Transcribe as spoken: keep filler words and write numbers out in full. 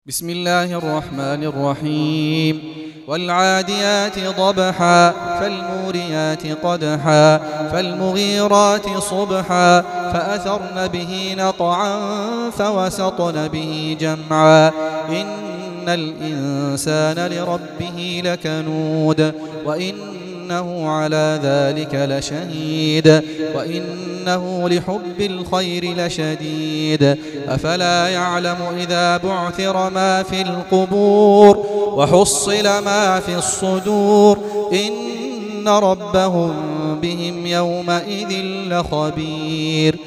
بسم الله الرحمن الرحيم والعاديات ضبحا فالموريات قدحا فالمغيرات صبحا فأثرن به نقعا فوسطن به جمعا إن الإنسان لربه لكنود وإنه على ذلك لشهيد وإنه لحب الخير لشديد أفلا يعلم إذا بعثر ما في القبور وحصل ما في الصدور إن ربهم بهم يومئذ لخبير